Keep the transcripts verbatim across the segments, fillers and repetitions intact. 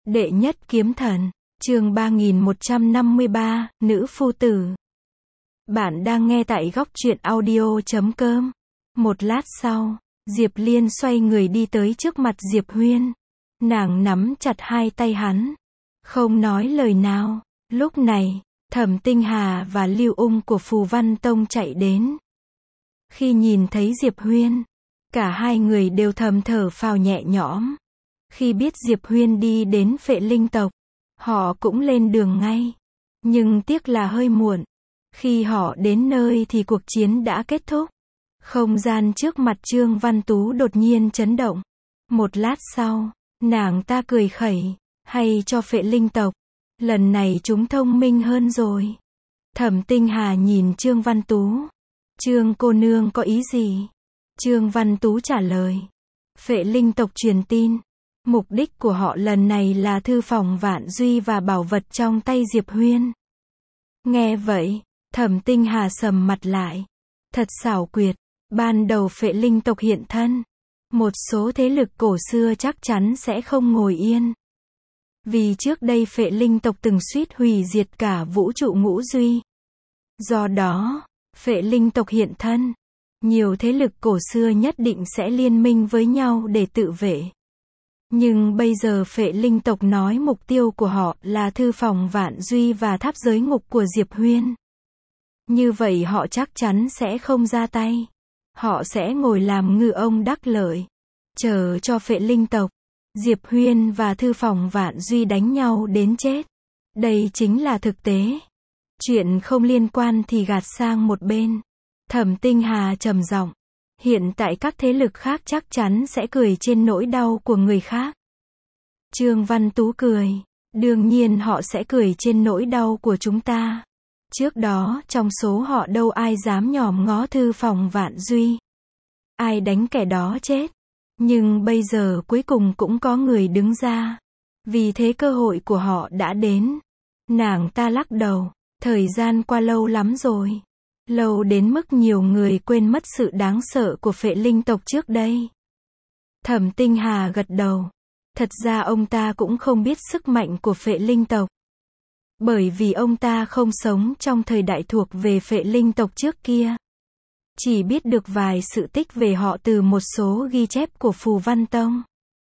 Đệ nhất kiếm thần, chương ba nghìn một trăm năm mươi ba, nữ phu tử. Bạn đang nghe tại góc truyện audio chấm com. Một lát sau, Diệp Liên xoay người đi tới trước mặt Diệp Huyên. Nàng nắm chặt hai tay hắn, không nói lời nào. Lúc này, Thẩm Tinh Hà và Lưu Ung của Phù Văn Tông chạy đến. Khi nhìn thấy Diệp Huyên, cả hai người đều thầm thở phào nhẹ nhõm. Khi biết Diệp Huyên đi đến Phệ Linh tộc, họ cũng lên đường ngay. Nhưng tiếc là hơi muộn. Khi họ đến nơi thì cuộc chiến đã kết thúc. Không gian trước mặt Trương Văn Tú đột nhiên chấn động. Một lát sau, nàng ta cười khẩy, hay cho Phệ Linh tộc, lần này chúng thông minh hơn rồi. Thẩm Tinh Hà nhìn Trương Văn Tú. Trương cô nương có ý gì? Trương Văn Tú trả lời. Phệ Linh tộc truyền tin. Mục đích của họ lần này là thư phòng Vạn Duy và bảo vật trong tay Diệp Huyên. Nghe vậy, Thẩm Tinh Hà sầm mặt lại. Thật xảo quyệt, ban đầu Phệ Linh tộc hiện thân. Một số thế lực cổ xưa chắc chắn sẽ không ngồi yên. Vì trước đây Phệ Linh tộc từng suýt hủy diệt cả vũ trụ ngũ duy. Do đó, Phệ Linh tộc hiện thân. Nhiều thế lực cổ xưa nhất định sẽ liên minh với nhau để tự vệ. Nhưng bây giờ Phệ Linh tộc nói mục tiêu của họ là thư phòng Vạn Duy và tháp giới ngục của Diệp Huyên. Như vậy họ chắc chắn sẽ không ra tay. Họ sẽ ngồi làm ngư ông đắc lợi. Chờ cho Phệ Linh tộc, Diệp Huyên và thư phòng Vạn Duy đánh nhau đến chết. Đây chính là thực tế. Chuyện không liên quan thì gạt sang một bên. Thẩm Tinh Hà trầm giọng. Hiện tại các thế lực khác chắc chắn sẽ cười trên nỗi đau của người khác. Trương Văn Tú cười. Đương nhiên họ sẽ cười trên nỗi đau của chúng ta. Trước đó trong số họ đâu ai dám nhòm ngó thư phòng Vạn Duy. Ai đánh kẻ đó chết. Nhưng bây giờ cuối cùng cũng có người đứng ra. Vì thế cơ hội của họ đã đến. Nàng ta lắc đầu. Thời gian qua lâu lắm rồi. Lâu đến mức nhiều người quên mất sự đáng sợ của Phệ Linh tộc trước đây. Thẩm Tinh Hà gật đầu. Thật ra ông ta cũng không biết sức mạnh của Phệ Linh tộc. Bởi vì ông ta không sống trong thời đại thuộc về Phệ Linh tộc trước kia. Chỉ biết được vài sự tích về họ từ một số ghi chép của Phù Văn Tông.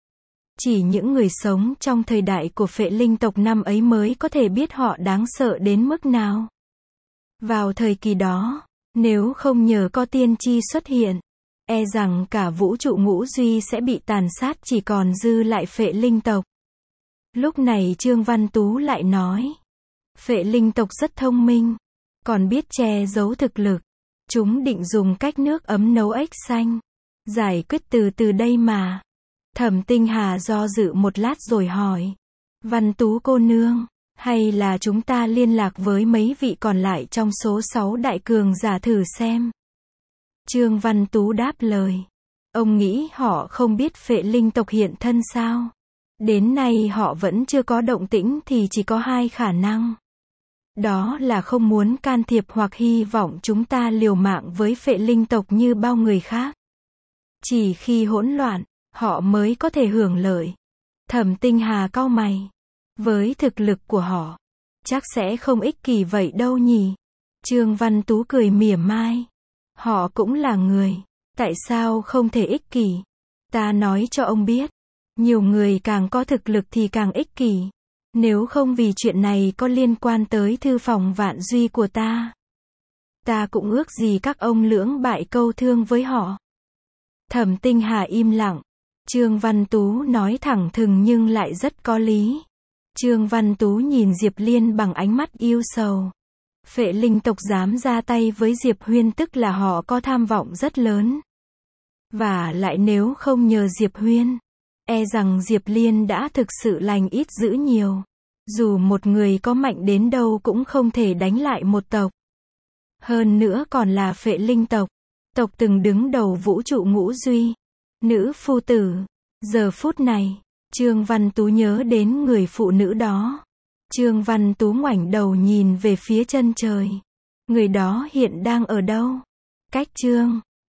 Chỉ những người sống trong thời đại của Phệ Linh tộc năm ấy mới có thể biết họ đáng sợ đến mức nào. Vào thời kỳ đó, nếu không nhờ có tiên tri xuất hiện, e rằng cả vũ trụ ngũ duy sẽ bị tàn sát, chỉ còn dư lại Phệ Linh tộc. Lúc này Trương Văn Tú lại nói, Phệ Linh tộc rất thông minh, còn biết che giấu thực lực. Chúng định dùng cách nước ấm nấu ếch xanh. Giải quyết từ từ đây mà. Thẩm Tinh Hà do dự một lát rồi hỏi. Văn Tú cô nương, hay là chúng ta liên lạc với mấy vị còn lại trong số sáu đại cường giả thử xem? Trương Văn Tú đáp lời. Ông nghĩ họ không biết Phệ Linh tộc hiện thân sao? Đến nay họ vẫn chưa có động tĩnh thì chỉ có hai khả năng. Đó là không muốn can thiệp hoặc hy vọng chúng ta liều mạng với Phệ Linh tộc như bao người khác. Chỉ khi hỗn loạn, họ mới có thể hưởng lợi. Thẩm Tinh Hà cau mày. Với thực lực của họ, chắc sẽ không ích kỷ vậy đâu nhỉ? Trương Văn Tú cười mỉa mai. Họ cũng là người. Tại sao không thể ích kỷ? Ta nói cho ông biết. Nhiều người càng có thực lực thì càng ích kỷ. Nếu không vì chuyện này có liên quan tới thư phòng Vạn Duy của ta, ta cũng ước gì các ông lưỡng bại câu thương với họ. Thẩm Tinh Hà im lặng. Trương Văn Tú nói thẳng thừng nhưng lại rất có lý. Trương Văn Tú nhìn Diệp Liên bằng ánh mắt yêu sầu. Phệ Linh tộc dám ra tay với Diệp Huyên tức là họ có tham vọng rất lớn. Và lại nếu không nhờ Diệp Huyên, e rằng Diệp Liên đã thực sự lành ít dữ nhiều. Dù một người có mạnh đến đâu cũng không thể đánh lại một tộc. Hơn nữa còn là Phệ Linh tộc. Tộc từng đứng đầu vũ trụ ngũ duy. Nữ phu tử. Giờ phút này, Trương Văn Tú nhớ đến người phụ nữ đó. Trương Văn Tú ngoảnh đầu nhìn về phía chân trời. Người đó hiện đang ở đâu? Cách Trương